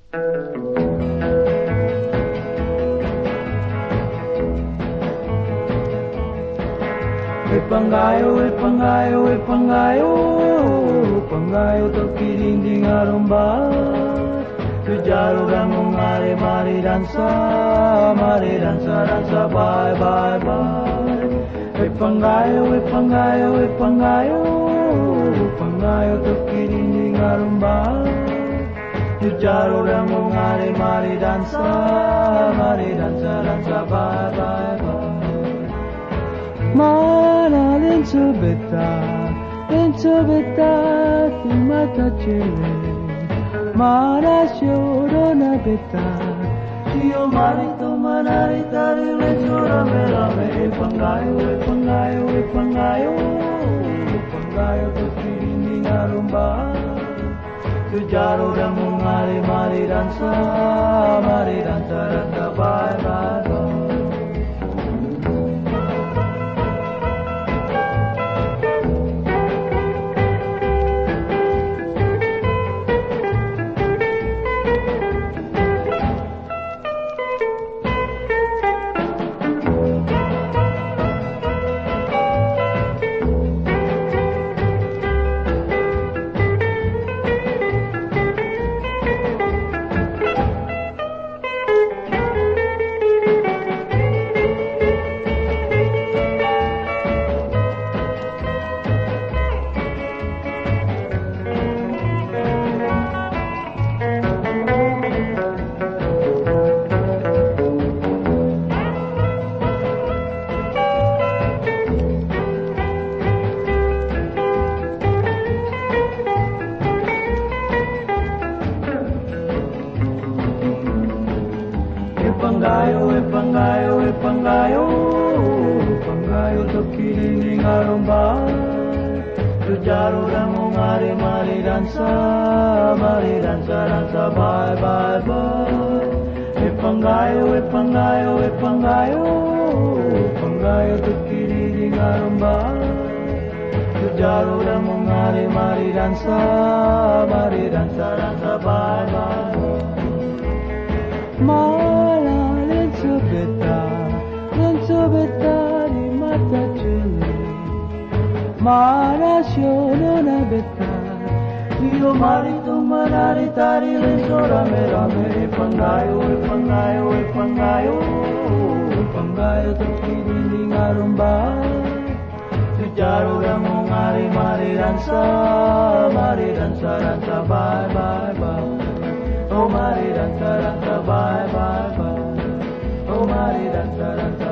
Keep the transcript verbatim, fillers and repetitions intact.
E pangayo, e pangayo, e pangayo, pangayo terkirinding aromba. Tujaro dango mari mari dansa, mari dansa dansa bye bye bye. E pangayo, e pangayo, e pangayo, pangayo terkirinding aromba. Tujaro dango mari mari dansa, mari dansa dansa bye bye bye. Mana lenso beta, lenso beta di mata cele. Mana llorona beta, io marito manari tari lenso rame rame. E pangayo, e pangayo, e pangayo, pangayo terkirinding aromba. Tujaro dan mari mari dansa, mari dansa dansa bye bye bye. Pangayo, e pangayo, e pangayo, pangayo terkirinding aromba. Tujaro dango mari mari dansa, mari dansa dansa bye bye bye. E pangayo, e pangayo, e pangayo, pangayo terkirinding aromba. Tujaro dango mari mari dansa, mari dansa dansa bye bye bye. Mala lenso beta, lenso beta di mata cele. Mana llorona beta, io marito manari tari lenso rame rame. E pangayo, e pangayo, e pangayo, pangayo terkirinding aromba. Tujaro dango mari mari dansa, mari dansa dansa bye bye bye. Oh mari dansa dansa bye bye bye. Oh mari dansa dansa